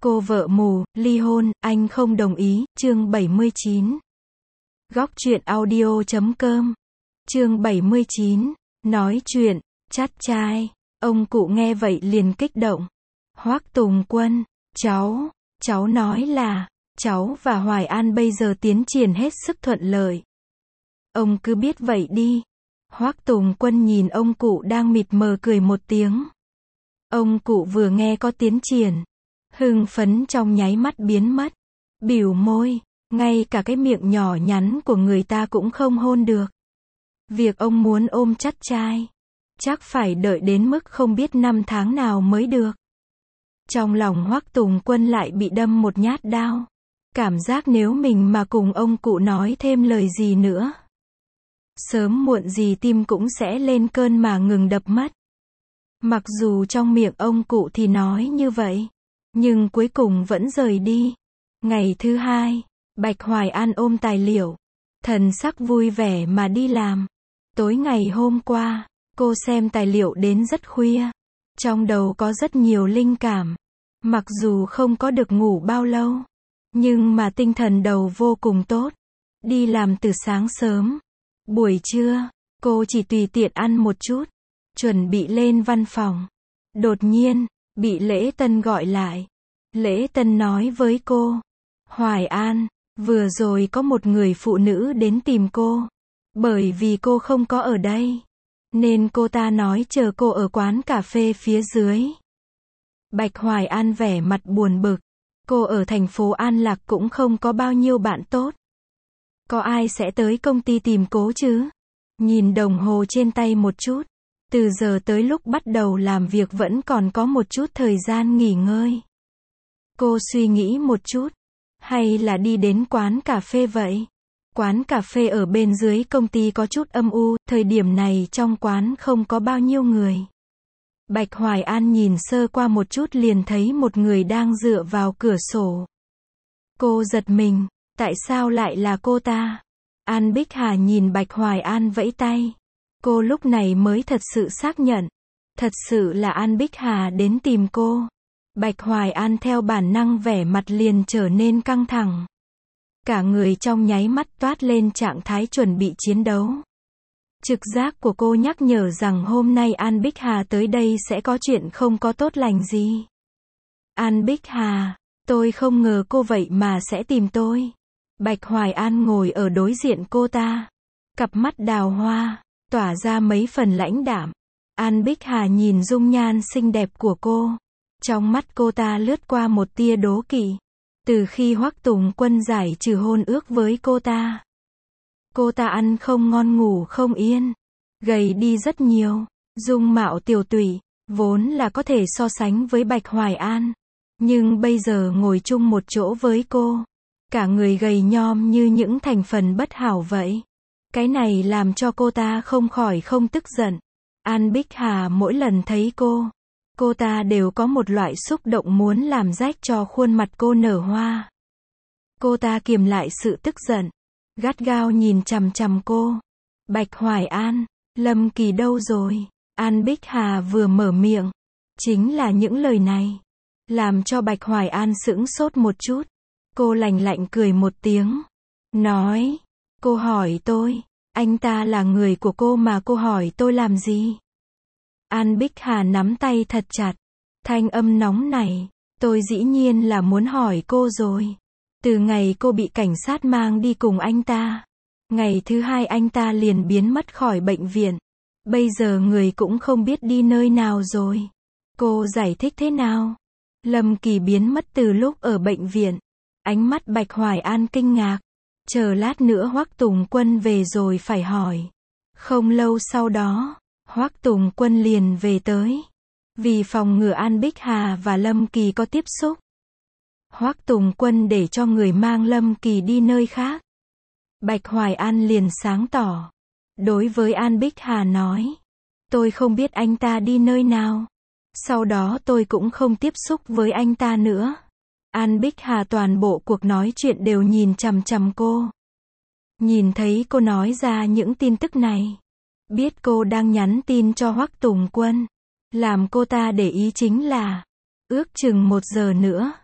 Cô vợ mù, ly hôn, anh không đồng ý, chương 79. Góc truyện audio.com. Chương 79. Nói chuyện, chát trai. Ông cụ nghe vậy liền kích động. Hoắc Tùng Quân, cháu nói là, cháu và Hoài An bây giờ tiến triển hết sức thuận lợi. Ông cứ biết vậy đi. Hoắc Tùng Quân nhìn ông cụ đang mịt mờ cười một tiếng. Ông cụ vừa nghe có tiến triển, hưng phấn trong nháy mắt biến mất. Bỉu môi, ngay cả cái miệng nhỏ nhắn của người ta cũng không hôn được. Việc ông muốn ôm chắt trai, chắc phải đợi đến mức không biết năm tháng nào mới được. Trong lòng Hoắc Tùng Quân lại bị đâm một nhát đao. Cảm giác nếu mình mà cùng ông cụ nói thêm lời gì nữa, sớm muộn gì tim cũng sẽ lên cơn mà ngừng đập mất. Mặc dù trong miệng ông cụ thì nói như vậy, nhưng cuối cùng vẫn rời đi. Ngày thứ hai, Bạch Hoài An ôm tài liệu, thần sắc vui vẻ mà đi làm. Tối ngày hôm qua, cô xem tài liệu đến rất khuya. Trong đầu có rất nhiều linh cảm. Mặc dù không có được ngủ bao lâu, nhưng mà tinh thần đầu vô cùng tốt. Đi làm từ sáng sớm. Buổi trưa, cô chỉ tùy tiện ăn một chút, chuẩn bị lên văn phòng. Đột nhiên, bị Lễ Tân gọi lại. Lễ Tân nói với cô, Hoài An, vừa rồi có một người phụ nữ đến tìm cô. Bởi vì cô không có ở đây, nên cô ta nói chờ cô ở quán cà phê phía dưới. Bạch Hoài An vẻ mặt buồn bực. Cô ở thành phố An Lạc cũng không có bao nhiêu bạn tốt. Có ai sẽ tới công ty tìm cô chứ? Nhìn đồng hồ trên tay một chút. Từ giờ tới lúc bắt đầu làm việc vẫn còn có một chút thời gian nghỉ ngơi. Cô suy nghĩ một chút. Hay là đi đến quán cà phê vậy? Quán cà phê ở bên dưới công ty có chút âm u, thời điểm này trong quán không có bao nhiêu người. Bạch Hoài An nhìn sơ qua một chút liền thấy một người đang dựa vào cửa sổ. Cô giật mình, tại sao lại là cô ta? An Bích Hà nhìn Bạch Hoài An vẫy tay. Cô lúc này mới thật sự xác nhận. Thật sự là An Bích Hà đến tìm cô. Bạch Hoài An theo bản năng vẻ mặt liền trở nên căng thẳng. Cả người trong nháy mắt toát lên trạng thái chuẩn bị chiến đấu. Trực giác của cô nhắc nhở rằng hôm nay An Bích Hà tới đây sẽ có chuyện không có tốt lành gì. An Bích Hà, tôi không ngờ cô vậy mà sẽ tìm tôi. Bạch Hoài An ngồi ở đối diện cô ta. Cặp mắt đào hoa, tỏa ra mấy phần lãnh đạm. An Bích Hà nhìn dung nhan xinh đẹp của cô. Trong mắt cô ta lướt qua một tia đố kỵ. Từ khi Hoắc Tùng Quân giải trừ hôn ước với cô ta ăn không ngon ngủ không yên, gầy đi rất nhiều, dung mạo tiều tụy, vốn là có thể so sánh với Bạch Hoài An. Nhưng bây giờ ngồi chung một chỗ với cô, cả người gầy nhom như những thành phần bất hảo vậy. Cái này làm cho cô ta không khỏi không tức giận. An Bích Hà mỗi lần thấy cô ta đều có một loại xúc động muốn làm rách cho khuôn mặt cô nở hoa. Cô ta kiềm lại sự tức giận, gắt gao nhìn chằm chằm cô. Bạch Hoài An, Lâm Kỳ đâu rồi? An Bích Hà vừa mở miệng, chính là những lời này, làm cho Bạch Hoài An sững sốt một chút. Cô lạnh lạnh cười một tiếng, nói, cô hỏi tôi, anh ta là người của cô mà cô hỏi tôi làm gì? An Bích Hà nắm tay thật chặt, thanh âm nóng nảy, tôi dĩ nhiên là muốn hỏi cô rồi. Từ ngày cô bị cảnh sát mang đi cùng anh ta, ngày thứ hai anh ta liền biến mất khỏi bệnh viện. Bây giờ người cũng không biết đi nơi nào rồi. Cô giải thích thế nào? Lâm Kỳ biến mất từ lúc ở bệnh viện. Ánh mắt Bạch Hoài An kinh ngạc. Chờ lát nữa Hoắc Tùng Quân về rồi phải hỏi. Không lâu sau đó, Hoắc Tùng Quân liền về tới. Vì phòng ngừa An Bích Hà và Lâm Kỳ có tiếp xúc, Hoắc Tùng Quân để cho người mang Lâm Kỳ đi nơi khác. Bạch Hoài An liền sáng tỏ. Đối với An Bích Hà nói, tôi không biết anh ta đi nơi nào. Sau đó tôi cũng không tiếp xúc với anh ta nữa. An Bích Hà toàn bộ cuộc nói chuyện đều nhìn chằm chằm cô. Nhìn thấy cô nói ra những tin tức này, biết cô đang nhắn tin cho Hoắc Tùng Quân. Làm cô ta để ý chính là, ước chừng 1 giờ nữa,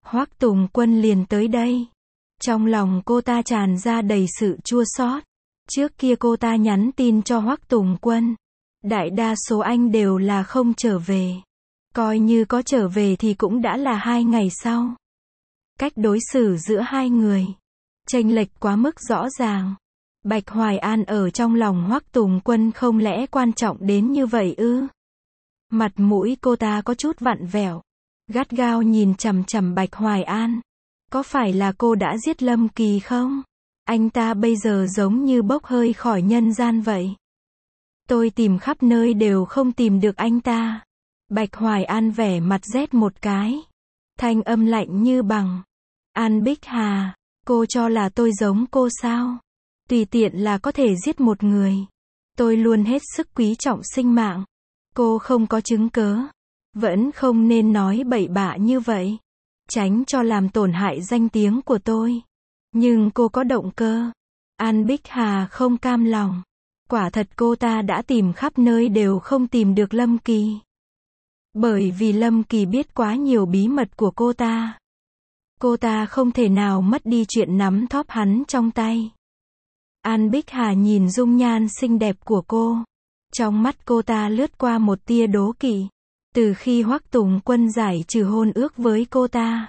Hoắc Tùng Quân liền tới đây. Trong lòng cô ta tràn ra đầy sự chua xót. Trước kia cô ta nhắn tin cho Hoắc Tùng Quân. Đại đa số anh đều là không trở về. Coi như có trở về thì cũng đã là 2 ngày sau. Cách đối xử giữa hai người chênh lệch quá mức rõ ràng. Bạch Hoài An ở trong lòng Hoắc Tùng Quân không lẽ quan trọng đến như vậy ư? Mặt mũi cô ta có chút vặn vẹo, gắt gao nhìn chằm chằm Bạch Hoài An. Có phải là cô đã giết Lâm Kỳ không? Anh ta bây giờ giống như bốc hơi khỏi nhân gian vậy. Tôi tìm khắp nơi đều không tìm được anh ta. Bạch Hoài An vẻ mặt rét một cái. Thanh âm lạnh như bằng. An Bích Hà, cô cho là tôi giống cô sao? Tùy tiện là có thể giết một người. Tôi luôn hết sức quý trọng sinh mạng. Cô không có chứng cớ. Vẫn không nên nói bậy bạ như vậy. Tránh cho làm tổn hại danh tiếng của tôi. Nhưng cô có động cơ. An Bích Hà không cam lòng. Quả thật cô ta đã tìm khắp nơi đều không tìm được Lâm Kỳ. Bởi vì Lâm Kỳ biết quá nhiều bí mật của cô ta. Cô ta không thể nào mất đi chuyện nắm thóp hắn trong tay. An Bích Hà nhìn dung nhan xinh đẹp của cô. Trong mắt cô ta lướt qua một tia đố kỵ. Từ khi Hoắc Tùng Quân giải trừ hôn ước với cô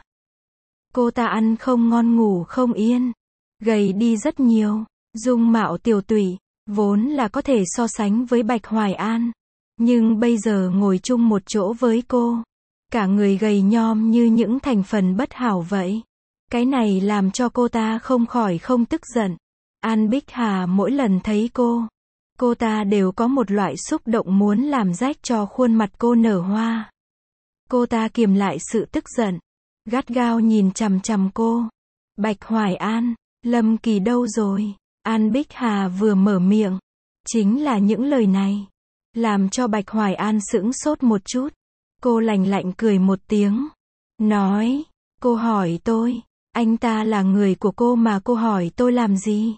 ta ăn không ngon ngủ không yên. Gầy đi rất nhiều. Dung mạo tiểu tụy, vốn là có thể so sánh với Bạch Hoài An. Nhưng bây giờ ngồi chung một chỗ với cô. Cả người gầy nhom như những thành phần bất hảo vậy. Cái này làm cho cô ta không khỏi không tức giận. An Bích Hà mỗi lần thấy cô ta đều có một loại xúc động muốn làm rách cho khuôn mặt cô nở hoa. Cô ta kiềm lại sự tức giận, gắt gao nhìn chằm chằm cô. Bạch Hoài An, Lâm Kỳ đâu rồi? An Bích Hà vừa mở miệng, chính là những lời này, làm cho Bạch Hoài An sững sốt một chút. Cô lạnh lạnh cười một tiếng, nói, cô hỏi tôi, anh ta là người của cô mà cô hỏi tôi làm gì?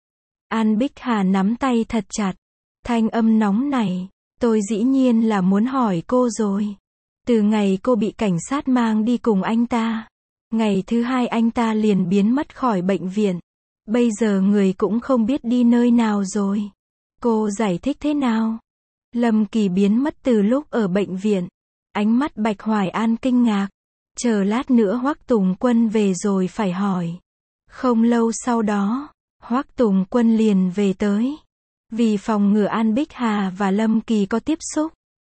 An Bích Hà nắm tay thật chặt, thanh âm nóng nảy, tôi dĩ nhiên là muốn hỏi cô rồi. Từ ngày cô bị cảnh sát mang đi cùng anh ta, ngày thứ 2 anh ta liền biến mất khỏi bệnh viện. Bây giờ người cũng không biết đi nơi nào rồi. Cô giải thích thế nào? Lâm Kỳ biến mất từ lúc ở bệnh viện. Ánh mắt Bạch Hoài An kinh ngạc. Chờ lát nữa Hoắc Tùng Quân về rồi phải hỏi. Không lâu sau đó, Hoắc Tùng Quân liền về tới. Vì phòng ngừa An Bích Hà và Lâm Kỳ có tiếp xúc,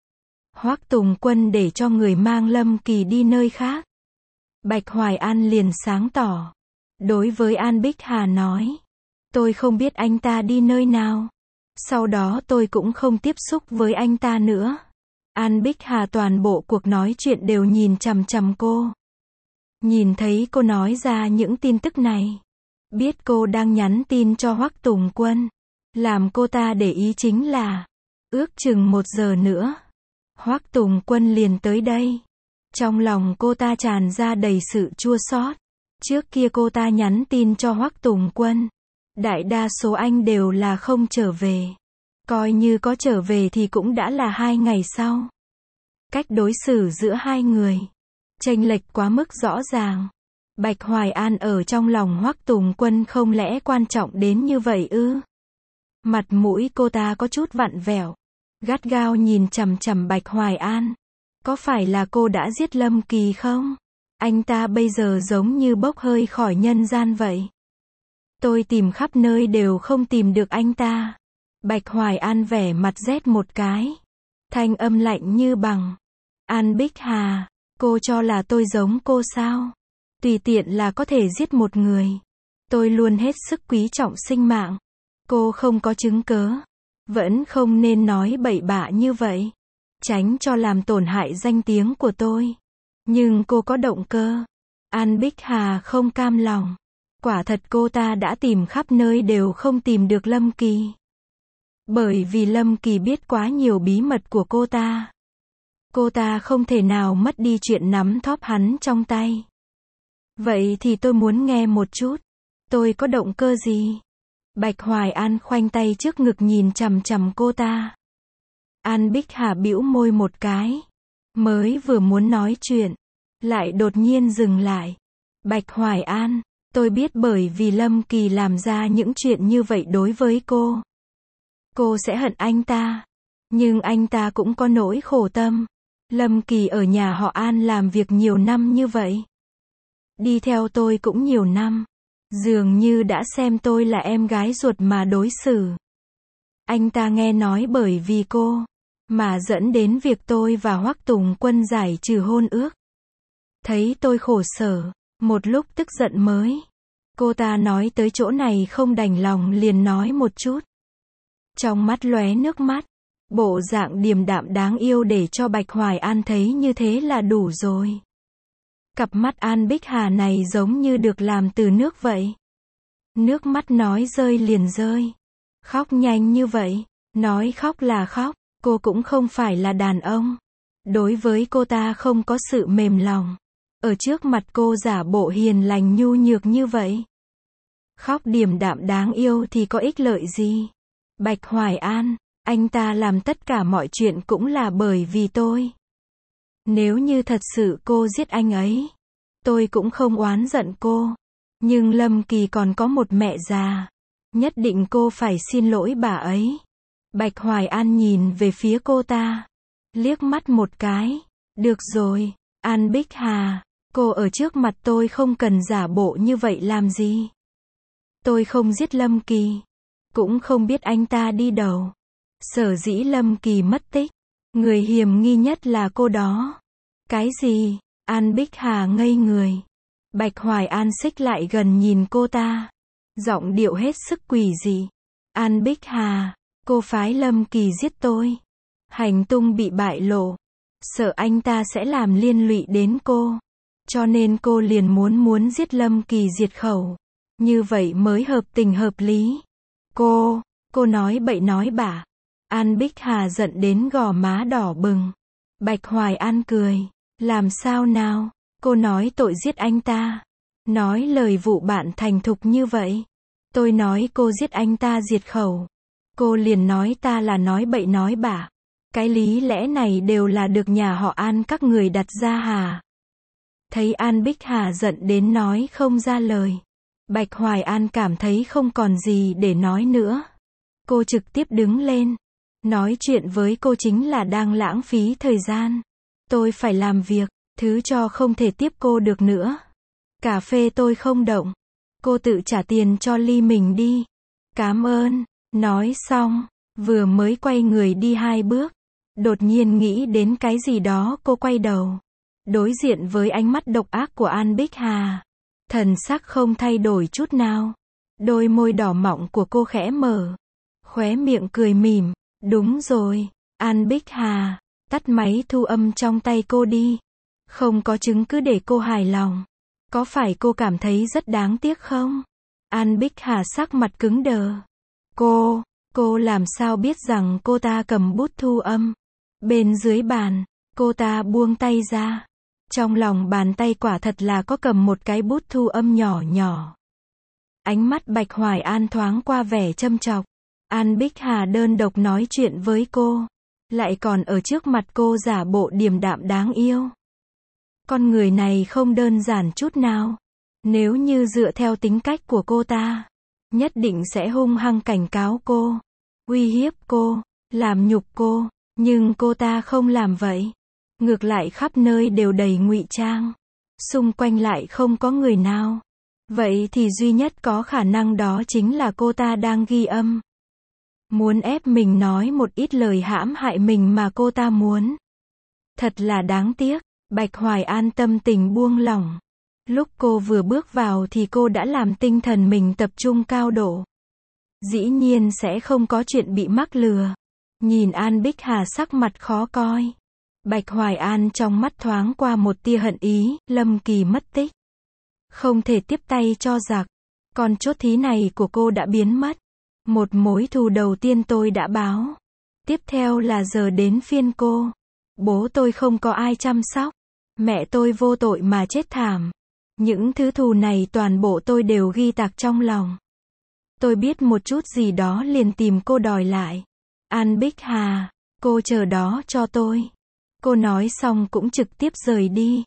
Hoắc Tùng Quân để cho người mang Lâm Kỳ đi nơi khác. Bạch Hoài An liền sáng tỏ. Đối với An Bích Hà nói, tôi không biết anh ta đi nơi nào. Sau đó tôi cũng không tiếp xúc với anh ta nữa. An Bích Hà toàn bộ cuộc nói chuyện đều nhìn chằm chằm cô. Nhìn thấy cô nói ra những tin tức này, biết cô đang nhắn tin cho Hoắc Tùng Quân. Làm cô ta để ý chính là, ước chừng 1 giờ nữa, Hoắc Tùng Quân liền tới đây. Trong lòng cô ta tràn ra đầy sự chua xót. Trước kia cô ta nhắn tin cho Hoắc Tùng Quân. Đại đa số anh đều là không trở về. Coi như có trở về thì cũng đã là 2 ngày sau. Cách đối xử giữa hai người chênh lệch quá mức rõ ràng. Bạch Hoài An ở trong lòng Hoắc Tùng Quân không lẽ quan trọng đến như vậy ư? Mặt mũi cô ta có chút vặn vẹo, gắt gao nhìn chằm chằm Bạch Hoài An. Có phải là cô đã giết Lâm Kỳ không? Anh ta bây giờ giống như bốc hơi khỏi nhân gian vậy. Tôi tìm khắp nơi đều không tìm được anh ta. Bạch Hoài An vẻ mặt rét một cái. Thanh âm lạnh như bằng. An Bích Hà, cô cho là tôi giống cô sao? Tùy tiện là có thể giết một người. Tôi luôn hết sức quý trọng sinh mạng. Cô không có chứng cớ. Vẫn không nên nói bậy bạ như vậy. Tránh cho làm tổn hại danh tiếng của tôi. Nhưng cô có động cơ. An Bích Hà không cam lòng. Quả thật cô ta đã tìm khắp nơi đều không tìm được Lâm Kỳ. Bởi vì Lâm Kỳ biết quá nhiều bí mật của cô ta. Cô ta không thể nào mất đi chuyện nắm thóp hắn trong tay. Vậy thì tôi muốn nghe một chút. Tôi có động cơ gì? Bạch Hoài An khoanh tay trước ngực nhìn chằm chằm cô ta. An Bích Hà bĩu môi một cái. Mới vừa muốn nói chuyện, lại đột nhiên dừng lại. Bạch Hoài An, tôi biết bởi vì Lâm Kỳ làm ra những chuyện như vậy đối với cô sẽ hận anh ta. Nhưng anh ta cũng có nỗi khổ tâm. Lâm Kỳ ở nhà họ An làm việc nhiều năm như vậy. Đi theo tôi cũng nhiều năm. Dường như đã xem tôi là em gái ruột mà đối xử. Anh ta nghe nói bởi vì cô mà dẫn đến việc tôi và Hoắc Tùng Quân giải trừ hôn ước. Thấy tôi khổ sở, một lúc tức giận mới. Cô ta nói tới chỗ này không đành lòng liền nói một chút. Trong mắt lóe nước mắt. Bộ dạng điềm đạm đáng yêu để cho Bạch Hoài An thấy như thế là đủ rồi. Cặp mắt An Bích Hà này giống như được làm từ nước vậy. Nước mắt nói rơi liền rơi. Khóc nhanh như vậy. Nói khóc là khóc. Cô cũng không phải là đàn ông. Đối với cô ta không có sự mềm lòng. Ở trước mặt cô giả bộ hiền lành nhu nhược như vậy. Khóc điềm đạm đáng yêu thì có ích lợi gì? Bạch Hoài An, anh ta làm tất cả mọi chuyện cũng là bởi vì tôi. Nếu như thật sự cô giết anh ấy, tôi cũng không oán giận cô. Nhưng Lâm Kỳ còn có một mẹ già. Nhất định cô phải xin lỗi bà ấy. Bạch Hoài An nhìn về phía cô ta. Liếc mắt một cái. Được rồi, An Bích Hà, cô ở trước mặt tôi không cần giả bộ như vậy làm gì. Tôi không giết Lâm Kỳ. Cũng không biết anh ta đi đâu. Sở dĩ Lâm Kỳ mất tích. Người hiểm nghi nhất là cô đó. Cái gì? An Bích Hà ngây người. Bạch Hoài An xích lại gần nhìn cô ta. Giọng điệu hết sức quỷ dị. An Bích Hà, cô phái Lâm Kỳ giết tôi. Hành tung bị bại lộ. Sợ anh ta sẽ làm liên lụy đến cô. Cho nên cô liền muốn giết Lâm Kỳ diệt khẩu. Như vậy mới hợp tình hợp lý. Cô nói bậy nói bạ. An Bích Hà giận đến gò má đỏ bừng. Bạch Hoài An cười. Làm sao nào? Cô nói tội giết anh ta. Nói lời vụ bạn thành thục như vậy. Tôi nói cô giết anh ta diệt khẩu. Cô liền nói ta là nói bậy nói bạ. Cái lý lẽ này đều là được nhà họ An các người đặt ra hả? Thấy An Bích Hà giận đến nói không ra lời. Bạch Hoài An cảm thấy không còn gì để nói nữa. Cô trực tiếp đứng lên. Nói chuyện với cô chính là đang lãng phí thời gian. Tôi phải làm việc, thứ cho không thể tiếp cô được nữa. Cà phê tôi không động. Cô tự trả tiền cho ly mình đi. Cảm ơn. Nói xong, vừa mới quay người đi 2 bước. Đột nhiên nghĩ đến cái gì đó cô quay đầu. Đối diện với ánh mắt độc ác của An Bích Hà. Thần sắc không thay đổi chút nào. Đôi môi đỏ mọng của cô khẽ mở. Khóe miệng cười mỉm. Đúng rồi, An Bích Hà. Tắt máy thu âm trong tay cô đi. Không có chứng cứ để cô hài lòng. Có phải cô cảm thấy rất đáng tiếc không? An Bích Hà sắc mặt cứng đờ. Cô làm sao biết rằng cô ta cầm bút thu âm? Bên dưới bàn, cô ta buông tay ra. Trong lòng bàn tay quả thật là có cầm một cái bút thu âm nhỏ nhỏ. Ánh mắt Bạch Hoài An thoáng qua vẻ châm chọc. An Bích Hà đơn độc nói chuyện với cô. Lại còn ở trước mặt cô giả bộ điềm đạm đáng yêu. Con người này không đơn giản chút nào. Nếu như dựa theo tính cách của cô ta, nhất định sẽ hung hăng cảnh cáo cô, uy hiếp cô, làm nhục cô. Nhưng cô ta không làm vậy. Ngược lại khắp nơi đều đầy ngụy trang. Xung quanh lại không có người nào. Vậy thì duy nhất có khả năng đó chính là cô ta đang ghi âm. Muốn ép mình nói một ít lời hãm hại mình mà cô ta muốn. Thật là đáng tiếc. Bạch Hoài An tâm tình buông lỏng. Lúc cô vừa bước vào thì cô đã làm tinh thần mình tập trung cao độ. Dĩ nhiên sẽ không có chuyện bị mắc lừa. Nhìn An Bích Hà sắc mặt khó coi. Bạch Hoài An trong mắt thoáng qua một tia hận ý. Lâm Kỳ mất tích. Không thể tiếp tay cho giặc. Con chốt thí này của cô đã biến mất. Một mối thù đầu tiên tôi đã báo. Tiếp theo là giờ đến phiên cô. Bố tôi không có ai chăm sóc. Mẹ tôi vô tội mà chết thảm. Những thứ thù này toàn bộ tôi đều ghi tạc trong lòng. Tôi biết một chút gì đó liền tìm cô đòi lại. An Bích Hà, cô chờ đó cho tôi. Cô nói xong cũng trực tiếp rời đi.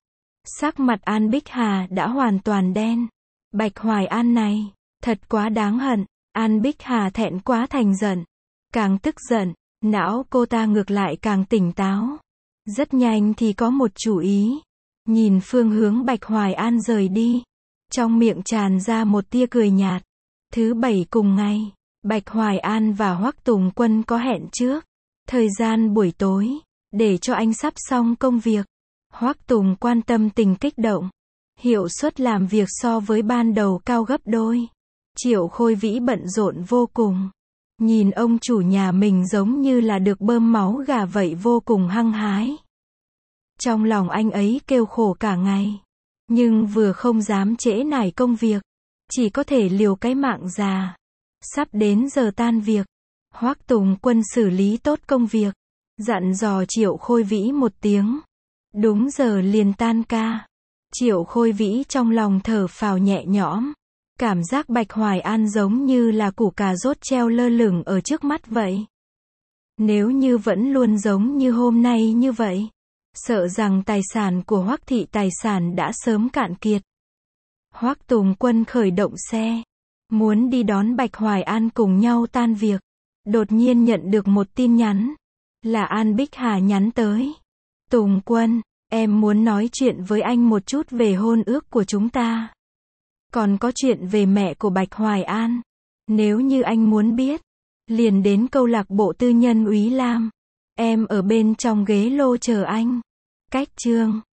Sắc mặt An Bích Hà đã hoàn toàn đen. Bạch Hoài An này, thật quá đáng hận. An Bích Hà thẹn quá thành giận. Càng tức giận, não cô ta ngược lại càng tỉnh táo. Rất nhanh thì có một chủ ý. Nhìn phương hướng Bạch Hoài An rời đi. Trong miệng tràn ra một tia cười nhạt. Thứ bảy cùng ngày, Bạch Hoài An và Hoắc Tùng Quân có hẹn trước. Thời gian buổi tối, để cho anh sắp xong công việc. Hoắc Tùng quan tâm tình kích động. Hiệu suất làm việc so với ban đầu cao gấp đôi. Triệu Khôi Vĩ bận rộn vô cùng. Nhìn ông chủ nhà mình giống như là được bơm máu gà vậy, vô cùng hăng hái. Trong lòng anh ấy kêu khổ cả ngày. Nhưng vừa không dám trễ nải công việc. Chỉ có thể liều cái mạng già. Sắp đến giờ tan việc. Hoắc Tùng Quân xử lý tốt công việc. Dặn dò Triệu Khôi Vĩ một tiếng. Đúng giờ liền tan ca. Triệu Khôi Vĩ trong lòng thở phào nhẹ nhõm. Cảm giác Bạch Hoài An giống như là củ cà rốt treo lơ lửng ở trước mắt vậy. Nếu như vẫn luôn giống như hôm nay như vậy, sợ rằng tài sản của Hoắc thị tài sản đã sớm cạn kiệt. Hoắc Tùng Quân khởi động xe, muốn đi đón Bạch Hoài An cùng nhau tan việc. Đột nhiên nhận được một tin nhắn. Là An Bích Hà nhắn tới. Tùng Quân, em muốn nói chuyện với anh một chút về hôn ước của chúng ta. Còn có chuyện về mẹ của Bạch Hoài An. Nếu như anh muốn biết, liền đến câu lạc bộ tư nhân Úy Lam. Em ở bên trong ghế lô chờ anh. Cách chương